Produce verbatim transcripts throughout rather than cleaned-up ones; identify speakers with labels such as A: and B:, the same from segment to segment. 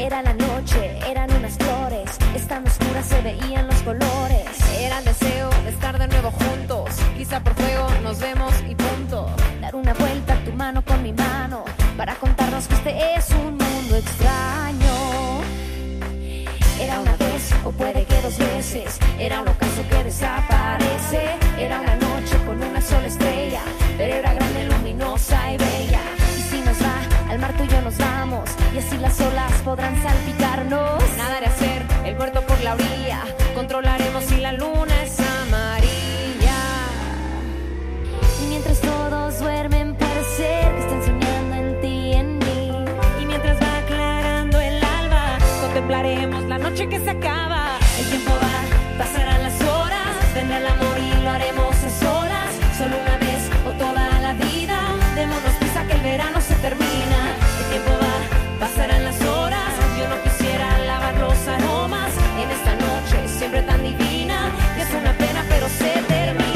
A: Era la noche, eran unas flores, estando oscuras se veían los colores.
B: Era el deseo de estar de nuevo juntos, quizá por fuego nos vemos y punto.
A: Dar una vuelta a tu mano con mi mano, para contarnos que este es un mundo extraño. Era una vez, o puede que dos veces, era un ocaso que desaparece. Era una noche con una sola estrella, pero era grande, luminosa y bella. Y si nos va, al mar tú y yo nos vamos, y así las olas podrán salpicarnos.
B: Nada de hacer, el puerto por la orilla, controlaremos si la luna es amarilla.
A: Y mientras todos duermen puede ser que estén soñando en ti y en mí.
B: Y mientras va aclarando el alba, contemplaremos la noche que se acaba.
A: El tiempo va, pasarán las horas, vendrá el amor y lo haremos a solas. Solo una vez o toda la vida, démonos prisa que el verano se termina. El tiempo va, pasarán las horas, yo no quisiera lavar los aromas en esta noche siempre tan divina. Y es una pena pero se termina.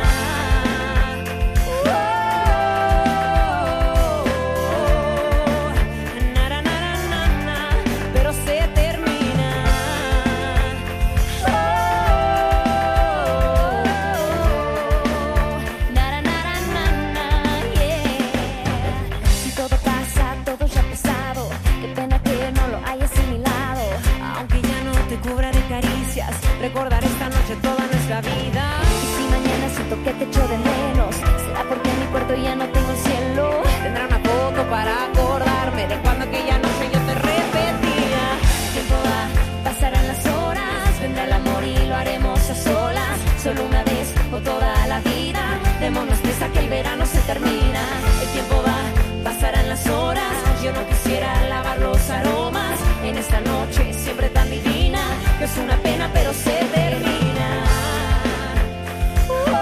B: Recordar esta noche toda nuestra vida.
A: Y si mañana siento que te echo de menos, será porque en mi cuarto ya no tengo el cielo.
B: Tendrá una foto para acordarme de cuando aquella noche yo te repetía.
A: El tiempo va, pasarán las horas, vendrá el amor y lo haremos a solas. Solo una vez o toda la vida, démonos prisa que el verano se termina. El tiempo va, pasarán las horas, yo no quisiera lavar los aromas en esta noche siempre tan divina. Que es una pena pero se termina. Oh, oh,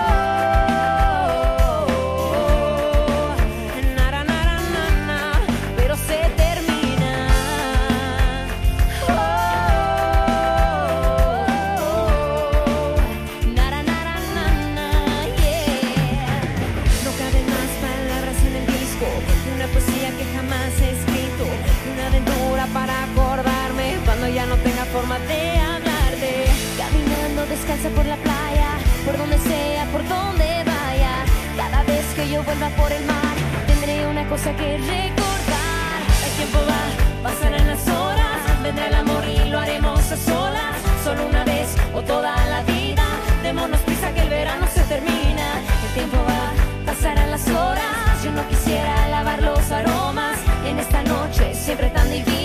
B: oh, na, na, na, na, na, pero se termina.
A: Oh, na, na, na, na, na, yeah.
B: No caben más palabras en el disco, una poesía que jamás he escrito, una aventura para acordarme cuando ya no tenga forma de hablarte.
A: Caminando descalza por la playa, por donde sea, por donde vaya. Cada vez que yo vuelva por el mar, tendré una cosa que recordar. El tiempo va, pasarán las horas, vendrá el amor y lo haremos a solas. Solo una vez o toda la vida, démonos prisa que el verano se termina. El tiempo va, pasarán las horas, yo no quisiera lavar los aromas en esta noche siempre tan divina.